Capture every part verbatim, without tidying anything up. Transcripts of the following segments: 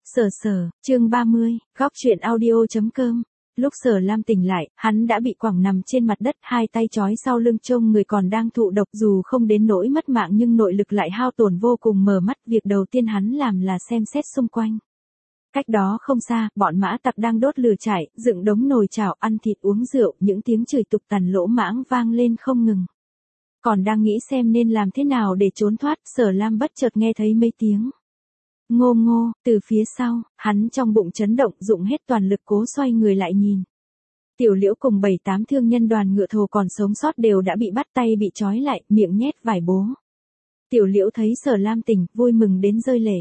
Sở Sở, chương ba mươi, góc truyện audio.com. Lúc Sở Lam tỉnh lại, hắn đã bị quẳng nằm trên mặt đất, hai tay trói sau lưng trông người còn đang thụ độc, dù không đến nỗi mất mạng nhưng nội lực lại hao tổn vô cùng. Mở mắt, việc đầu tiên hắn làm là xem xét xung quanh. Cách đó không xa, bọn mã tặc đang đốt lửa trại, dựng đống nồi chảo, ăn thịt uống rượu, những tiếng chửi tục tằn lỗ mãng vang lên không ngừng. Còn đang nghĩ xem nên làm thế nào để trốn thoát, Sở Lam bất chợt nghe thấy mấy tiếng ngô ngô, từ phía sau, hắn trong bụng chấn động, dụng hết toàn lực cố xoay người lại nhìn. Tiểu Liễu cùng bảy tám thương nhân đoàn ngựa thồ còn sống sót đều đã bị bắt, tay bị trói lại, miệng nhét vải bố. Tiểu Liễu thấy Sở Lam tỉnh, vui mừng đến rơi lệ.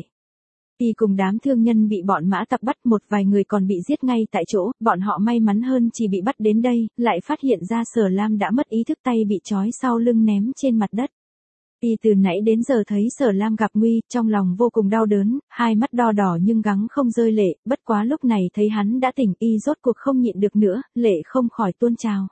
Y cùng đám thương nhân bị bọn mã tặc bắt, một vài người còn bị giết ngay tại chỗ, bọn họ may mắn hơn chỉ bị bắt đến đây, lại phát hiện ra Sở Lam đã mất ý thức, tay bị trói sau lưng ném trên mặt đất. Y từ nãy đến giờ thấy Sở Lam gặp nguy, trong lòng vô cùng đau đớn, hai mắt đo đỏ nhưng gắng không rơi lệ, bất quá lúc này thấy hắn đã tỉnh, Y rốt cuộc không nhịn được nữa, lệ không khỏi tuôn trào.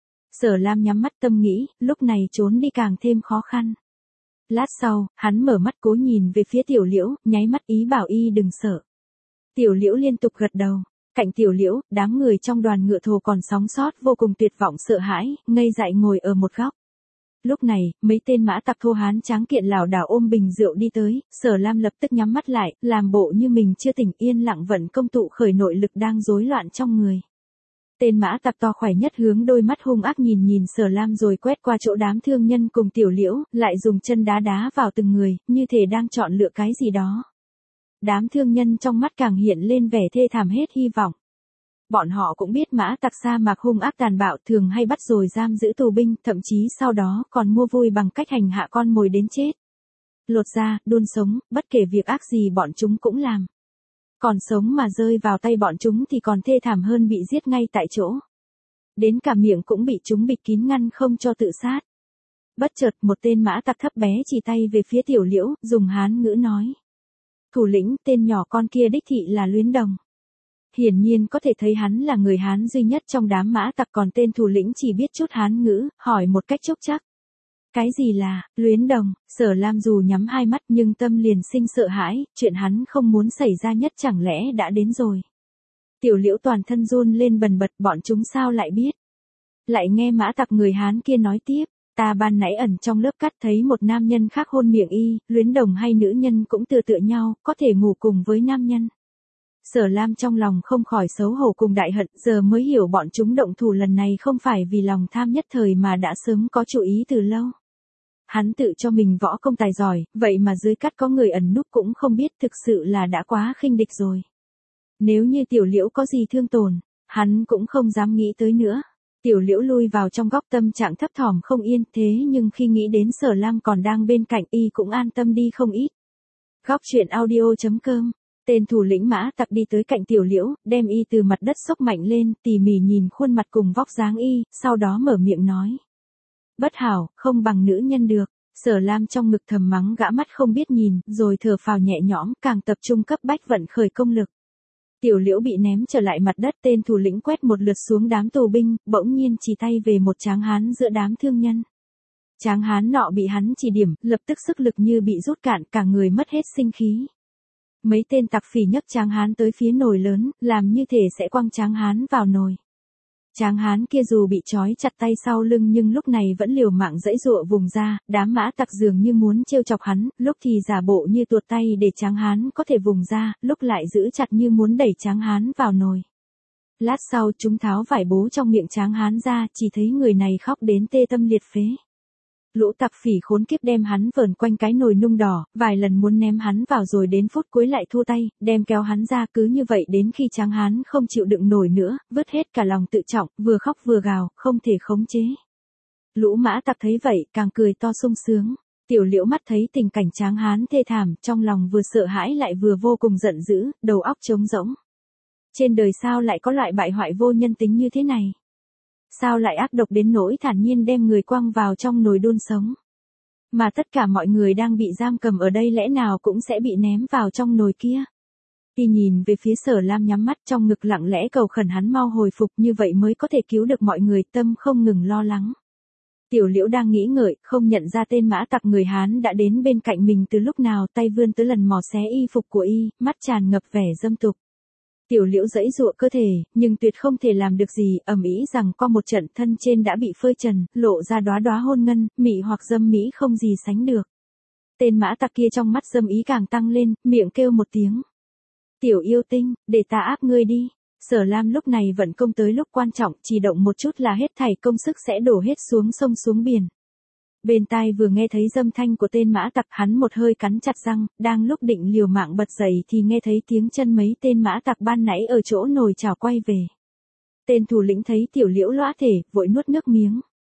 Sở Lam nhắm mắt tâm nghĩ, lúc này trốn đi càng thêm khó khăn. Lát sau, hắn mở mắt cố nhìn về phía Tiểu Liễu, nháy mắt ý bảo Y đừng sợ. Tiểu Liễu liên tục gật đầu. Cạnh Tiểu Liễu, đám người trong đoàn ngựa thồ còn sống sót vô cùng tuyệt vọng sợ hãi, ngây dại ngồi ở một góc. Lúc này, mấy tên mã tặc thô hán tráng kiện lảo đảo ôm bình rượu đi tới, Sở Lam lập tức nhắm mắt lại, làm bộ như mình chưa tỉnh, yên lặng vận công tụ khởi nội lực đang rối loạn trong người. Tên mã tặc to khỏe nhất hướng đôi mắt hung ác nhìn nhìn Sở Lam rồi quét qua chỗ đám thương nhân cùng Tiểu Liễu, lại dùng chân đá đá vào từng người, như thể đang chọn lựa cái gì đó. Đám thương nhân trong mắt càng hiện lên vẻ thê thảm hết hy vọng. Bọn họ cũng biết mã tặc sa mạc hung ác tàn bạo, thường hay bắt rồi giam giữ tù binh, thậm chí sau đó còn mua vui bằng cách hành hạ con mồi đến chết. Lột da, đun sống, bất kể việc ác gì bọn chúng cũng làm. Còn sống mà rơi vào tay bọn chúng thì còn thê thảm hơn bị giết ngay tại chỗ. Đến cả miệng cũng bị chúng bịt kín ngăn không cho tự sát. Bất chợt một tên mã tặc thấp bé chỉ tay về phía Tiểu Liễu, dùng Hán ngữ nói. Thủ lĩnh, tên nhỏ con kia đích thị là Luyến Đồng. Hiển nhiên có thể thấy hắn là người Hán duy nhất trong đám mã tặc, còn tên thủ lĩnh chỉ biết chút Hán ngữ, hỏi một cách chốc chắc. Cái gì là, Luyến Đồng? Sở Lam dù nhắm hai mắt nhưng tâm liền sinh sợ hãi, chuyện hắn không muốn xảy ra nhất chẳng lẽ đã đến rồi. Tiểu Liễu toàn thân run lên bần bật, bọn chúng sao lại biết. Lại nghe mã tặc người Hán kia nói tiếp. Ta ban nãy ẩn trong lớp cát thấy một nam nhân khác hôn miệng y, Luyến Đồng hay nữ nhân cũng tựa tựa nhau, có thể ngủ cùng với nam nhân. Sở Lam trong lòng không khỏi xấu hổ cùng đại hận, giờ mới hiểu bọn chúng động thủ lần này không phải vì lòng tham nhất thời mà đã sớm có chủ ý từ lâu. Hắn tự cho mình võ công tài giỏi, vậy mà dưới cát có người ẩn núp cũng không biết, thực sự là đã quá khinh địch rồi. Nếu như Tiểu Liễu có gì thương tổn, hắn cũng không dám nghĩ tới nữa. Tiểu Liễu lui vào trong góc, tâm trạng thấp thỏm không yên, thế nhưng khi nghĩ đến Sở Lam còn đang bên cạnh, y cũng an tâm đi không ít. Góc truyện audio.com. Tên thủ lĩnh mã tặc đi tới cạnh Tiểu Liễu, đem y từ mặt đất xốc mạnh lên, tỉ mỉ nhìn khuôn mặt cùng vóc dáng y, sau đó mở miệng nói. Bất hảo, không bằng nữ nhân được. Sở Lam trong ngực thầm mắng gã mắt không biết nhìn, rồi thở phào nhẹ nhõm, càng tập trung cấp bách vận khởi công lực. Tiểu Liễu bị ném trở lại mặt đất, tên thủ lĩnh quét một lượt xuống đám tù binh, bỗng nhiên chỉ tay về một tráng hán giữa đám thương nhân. Tráng hán nọ bị hắn chỉ điểm, lập tức sức lực như bị rút cạn, cả người mất hết sinh khí. Mấy tên tặc phỉ nhấc tráng hán tới phía nồi lớn, làm như thể sẽ quăng tráng hán vào nồi. Tráng hán kia dù bị trói chặt tay sau lưng nhưng lúc này vẫn liều mạng giãy giụa vùng ra, đám mã tặc dường như muốn trêu chọc hắn, lúc thì giả bộ như tuột tay để tráng hán có thể vùng ra, lúc lại giữ chặt như muốn đẩy tráng hán vào nồi. Lát sau chúng tháo vải bố trong miệng tráng hán ra, chỉ thấy người này khóc đến tê tâm liệt phế. Lũ tặc phỉ khốn kiếp đem hắn vờn quanh cái nồi nung đỏ, vài lần muốn ném hắn vào rồi đến phút cuối lại thua tay, đem kéo hắn ra, cứ như vậy đến khi tráng hán không chịu đựng nổi nữa, vứt hết cả lòng tự trọng, vừa khóc vừa gào, không thể khống chế. Lũ mã tặc thấy vậy, càng cười to sung sướng. Tiểu Liễu mắt thấy tình cảnh tráng hán thê thảm, trong lòng vừa sợ hãi lại vừa vô cùng giận dữ, đầu óc trống rỗng. Trên đời sao lại có loại bại hoại vô nhân tính như thế này? Sao lại ác độc đến nỗi thản nhiên đem người quăng vào trong nồi đun sống? Mà tất cả mọi người đang bị giam cầm ở đây lẽ nào cũng sẽ bị ném vào trong nồi kia? Y nhìn về phía Sở Lam nhắm mắt, trong ngực lặng lẽ cầu khẩn hắn mau hồi phục, như vậy mới có thể cứu được mọi người, tâm không ngừng lo lắng. Tiểu Liễu đang nghĩ ngợi, không nhận ra tên mã tặc người Hán đã đến bên cạnh mình từ lúc nào, tay vươn tới lần mò xé y phục của y, mắt tràn ngập vẻ dâm tục. Tiểu Liễu giãy giụa cơ thể, nhưng tuyệt không thể làm được gì, ầm ĩ rằng qua một trận thân trên đã bị phơi trần, lộ ra đóa đóa hôn ngân, mị hoặc dâm mỹ không gì sánh được. Tên mã tặc kia trong mắt dâm ý càng tăng lên, miệng kêu một tiếng. Tiểu yêu tinh, để ta áp ngươi đi. Sở Lam lúc này vận công tới lúc quan trọng, chỉ động một chút là hết thảy công sức sẽ đổ hết xuống sông xuống biển. Bên tai vừa nghe thấy dâm thanh của tên mã tặc, hắn một hơi cắn chặt răng, đang lúc định liều mạng bật dậy thì nghe thấy tiếng chân mấy tên mã tặc ban nãy ở chỗ nồi chảo quay về. Tên thủ lĩnh thấy Tiểu Liễu lõa thể, vội nuốt nước miếng.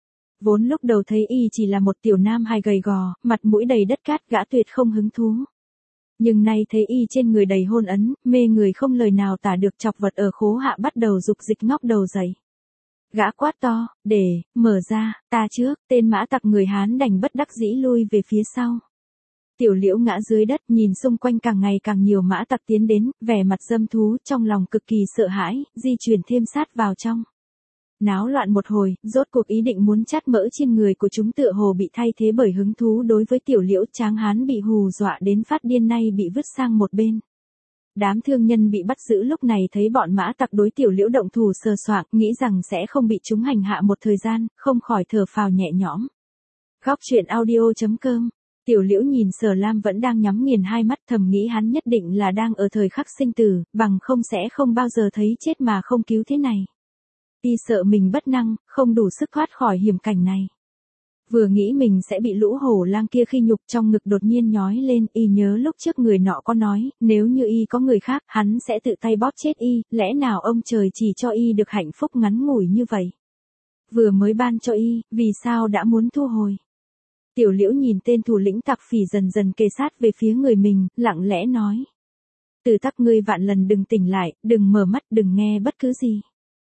Vốn lúc đầu thấy y chỉ là một tiểu nam hài gầy gò, mặt mũi đầy đất cát, gã tuyệt không hứng thú. Nhưng nay thấy y trên người đầy hôn ấn, mê người không lời nào tả được, chọc vật ở khố hạ bắt đầu dục dịch ngóc đầu dậy. Gã quát to, để, mở ra, ta trước, tên mã tặc người Hán đành bất đắc dĩ lui về phía sau. Tiểu Liễu ngã dưới đất, nhìn xung quanh càng ngày càng nhiều mã tặc tiến đến, vẻ mặt dâm thú, trong lòng cực kỳ sợ hãi, di chuyển thêm sát vào trong. Náo loạn một hồi, rốt cuộc ý định muốn chát mỡ trên người của chúng tựa hồ bị thay thế bởi hứng thú đối với Tiểu Liễu. Tráng hán bị hù dọa đến phát điên nay bị vứt sang một bên. Đám thương nhân bị bắt giữ lúc này thấy bọn mã tặc đối Tiểu Liễu động thủ sờ soạng, nghĩ rằng sẽ không bị chúng hành hạ một thời gian, không khỏi thở phào nhẹ nhõm. Góc truyện audio chấm com. Tiểu Liễu nhìn Sở Lam vẫn đang nhắm nghiền hai mắt, thầm nghĩ hắn nhất định là đang ở thời khắc sinh tử, bằng không sẽ không bao giờ thấy chết mà không cứu thế này. Y sợ mình bất năng, không đủ sức thoát khỏi hiểm cảnh này. Vừa nghĩ mình sẽ bị lũ hổ lang kia khi nhục, trong ngực đột nhiên nhói lên, y nhớ lúc trước người nọ có nói, nếu như y có người khác, hắn sẽ tự tay bóp chết y, lẽ nào ông trời chỉ cho y được hạnh phúc ngắn ngủi như vậy. Vừa mới ban cho y, vì sao đã muốn thu hồi. Tiểu Liễu nhìn tên thủ lĩnh tặc phỉ dần dần kề sát về phía người mình, lặng lẽ nói. Từ tắc ngươi vạn lần đừng tỉnh lại, đừng mở mắt, đừng nghe bất cứ gì.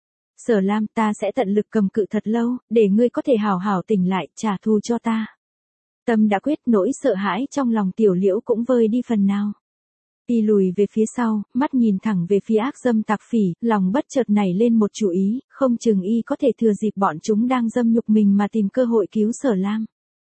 Sở Lam, ta sẽ tận lực cầm cự thật lâu, để ngươi có thể hào hào tỉnh lại, trả thù cho ta. Tâm đã quyết, nỗi sợ hãi trong lòng Tiểu Liễu cũng vơi đi phần nào. Y lùi về phía sau, mắt nhìn thẳng về phía ác dâm tặc phỉ, lòng bất chợt nảy lên một chủ ý, không chừng y có thể thừa dịp bọn chúng đang dâm nhục mình mà tìm cơ hội cứu Sở Lam.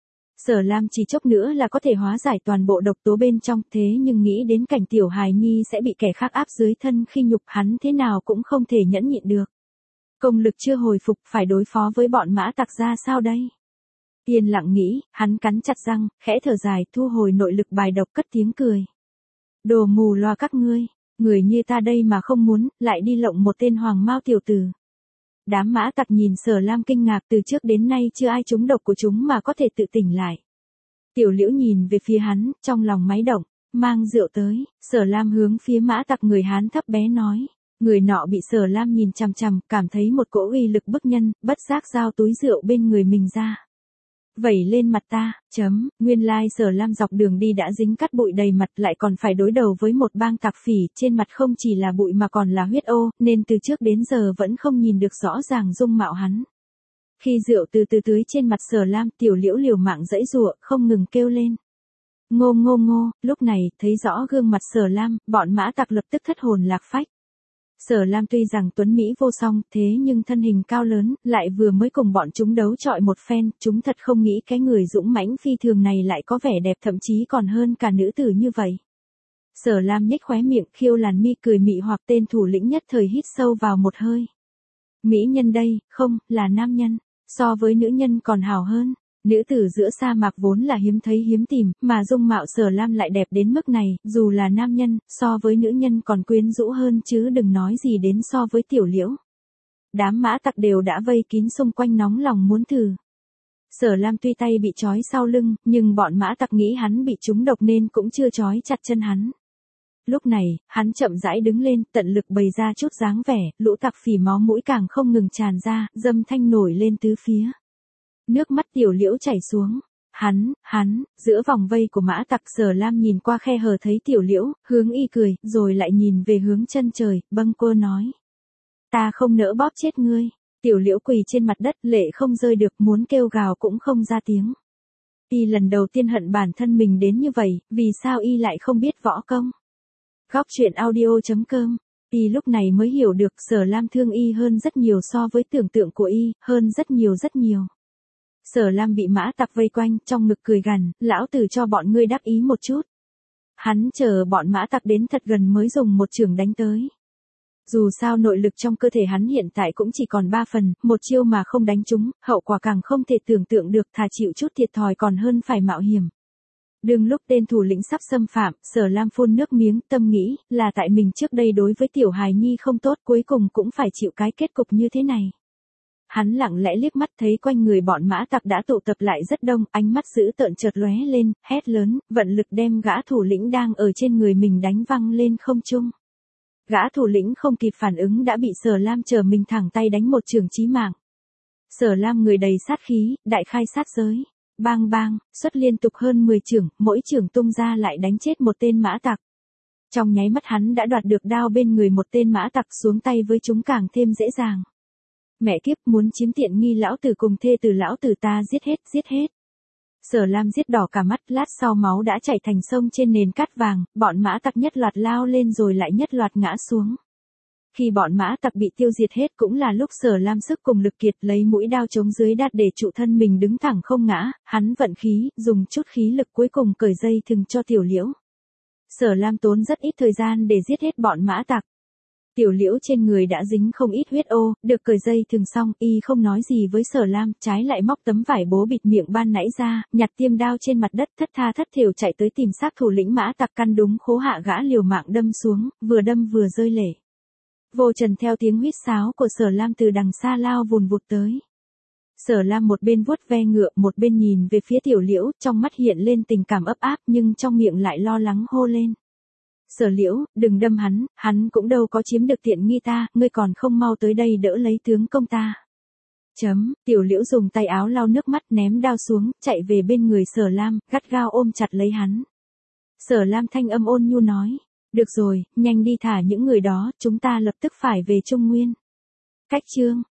Sở Lam chỉ chốc nữa là có thể hóa giải toàn bộ độc tố bên trong, thế nhưng nghĩ đến cảnh tiểu hài nhi sẽ bị kẻ khác áp dưới thân khi nhục, hắn thế nào cũng không thể nhẫn nhịn được. Công lực chưa hồi phục, phải đối phó với bọn mã tặc ra sao đây? Yên lặng nghĩ, hắn cắn chặt răng, khẽ thở dài, thu hồi nội lực bài độc, cất tiếng cười. Đồ mù loa các ngươi, người như ta đây mà không muốn, lại đi lộng một tên hoàng mao tiểu tử. Đám mã tặc nhìn Sở Lam kinh ngạc, từ trước đến nay chưa ai trúng độc của chúng mà có thể tự tỉnh lại. Tiểu Liễu nhìn về phía hắn, trong lòng máy động, mang rượu tới. Sở Lam hướng phía mã tặc người Hán thấp bé nói. Người nọ bị Sở Lam nhìn chằm chằm, cảm thấy một cỗ uy lực bức nhân, bất giác giao túi rượu bên người mình ra. Vẩy lên mặt ta, chấm, nguyên lai Sở Lam dọc đường đi đã dính cát bụi đầy mặt, lại còn phải đối đầu với một bang tặc phỉ, trên mặt không chỉ là bụi mà còn là huyết ô, nên từ trước đến giờ vẫn không nhìn được rõ ràng dung mạo hắn. Khi rượu từ từ tưới trên mặt Sở Lam, Tiểu Liễu liều mạng giãy giụa, không ngừng kêu lên. Ngô ngô ngô, lúc này, thấy rõ gương mặt Sở Lam, bọn mã tặc lập tức thất hồn lạc phách. Sở Lam tuy rằng tuấn Mỹ vô song, thế nhưng thân hình cao lớn, lại vừa mới cùng bọn chúng đấu chọi một phen, chúng thật không nghĩ cái người dũng mãnh phi thường này lại có vẻ đẹp, thậm chí còn hơn cả nữ tử như vậy. Sở Lam nhếch khóe miệng, khiêu làn mi cười mị hoặc, tên thủ lĩnh nhất thời hít sâu vào một hơi. Mỹ nhân đây, không, là nam nhân, so với nữ nhân còn hào hơn. Nữ tử giữa sa mạc vốn là hiếm thấy hiếm tìm, mà dung mạo Sở Lam lại đẹp đến mức này, dù là nam nhân, so với nữ nhân còn quyến rũ hơn chứ đừng nói gì đến so với Tiểu Liễu. Đám mã tặc đều đã vây kín xung quanh nóng lòng muốn thử. Sở Lam tuy tay bị trói sau lưng, nhưng bọn mã tặc nghĩ hắn bị trúng độc nên cũng chưa trói chặt chân hắn. Lúc này, hắn chậm rãi đứng lên, tận lực bày ra chút dáng vẻ, lũ tặc phỉ máu mũi càng không ngừng tràn ra, dâm thanh nổi lên tứ phía. Nước mắt Tiểu Liễu chảy xuống. Hắn, hắn, giữa vòng vây của mã tặc, Sở Lam nhìn qua khe hở thấy Tiểu Liễu, hướng y cười, rồi lại nhìn về hướng chân trời, bâng quơ nói. Ta không nỡ bóp chết ngươi. Tiểu Liễu quỳ trên mặt đất, lệ không rơi được, muốn kêu gào cũng không ra tiếng. Y lần đầu tiên hận bản thân mình đến như vậy, vì sao y lại không biết võ công. Góc truyện audio chấm com. Y lúc này mới hiểu được Sở Lam thương y hơn rất nhiều so với tưởng tượng của y, hơn rất nhiều rất nhiều. Sở Lam bị mã tặc vây quanh, trong ngực cười gằn, lão tử cho bọn ngươi đắc ý một chút. Hắn chờ bọn mã tặc đến thật gần mới dùng một chưởng đánh tới. Dù sao nội lực trong cơ thể hắn hiện tại cũng chỉ còn ba phần, một chiêu mà không đánh trúng, hậu quả càng không thể tưởng tượng được, thà chịu chút thiệt thòi còn hơn phải mạo hiểm. Đương lúc tên thủ lĩnh sắp xâm phạm, Sở Lam phun nước miếng, tâm nghĩ, là tại mình trước đây đối với tiểu hài nhi không tốt, cuối cùng cũng phải chịu cái kết cục như thế này. Hắn lặng lẽ liếc mắt thấy quanh người bọn mã tặc đã tụ tập lại rất đông, ánh mắt dữ tợn chợt lóe lên, hét lớn, vận lực đem gã thủ lĩnh đang ở trên người mình đánh văng lên không trung. Gã thủ lĩnh không kịp phản ứng đã bị Sở Lam chờ mình thẳng tay đánh một chưởng chí mạng. Sở Lam người đầy sát khí, đại khai sát giới. Bang bang, xuất liên tục hơn mười chưởng, mỗi chưởng tung ra lại đánh chết một tên mã tặc. Trong nháy mắt hắn đã đoạt được đao bên người một tên mã tặc, xuống tay với chúng càng thêm dễ dàng. Mẹ kiếp, muốn chiếm tiện nghi lão tử cùng thê tử lão tử ta giết hết, giết hết. Sở Lam giết đỏ cả mắt, lát sau máu đã chảy thành sông trên nền cát vàng, bọn mã tặc nhất loạt lao lên rồi lại nhất loạt ngã xuống. Khi bọn mã tặc bị tiêu diệt hết cũng là lúc Sở Lam sức cùng lực kiệt, lấy mũi đao chống dưới đát để trụ thân mình đứng thẳng không ngã, hắn vận khí, dùng chút khí lực cuối cùng cởi dây thừng cho Tiểu Liễu. Sở Lam tốn rất ít thời gian để giết hết bọn mã tặc. Tiểu Liễu trên người đã dính không ít huyết ô, được cởi dây thừng xong, y không nói gì với Sở Lam, trái lại móc tấm vải bố bịt miệng ban nãy ra, nhặt tiêm đao trên mặt đất, thất tha thất thểu chạy tới tìm xác thủ lĩnh mã tặc, căn đúng khố hạ gã liều mạng đâm xuống, vừa đâm vừa rơi lệ. Vô trần theo tiếng huýt sáo của Sở Lam từ đằng xa lao vùn vụt tới. Sở Lam một bên vuốt ve ngựa, một bên nhìn về phía Tiểu Liễu, trong mắt hiện lên tình cảm ấp áp nhưng trong miệng lại lo lắng hô lên. Sở Liễu, đừng đâm hắn, hắn cũng đâu có chiếm được tiện nghi ta, ngươi còn không mau tới đây đỡ lấy tướng công ta. Chấm, Tiểu Liễu dùng tay áo lau nước mắt, ném đao xuống, chạy về bên người Sở Lam, gắt gao ôm chặt lấy hắn. Sở Lam thanh âm ôn nhu nói. Được rồi, nhanh đi thả những người đó, chúng ta lập tức phải về Trung Nguyên. Cách chương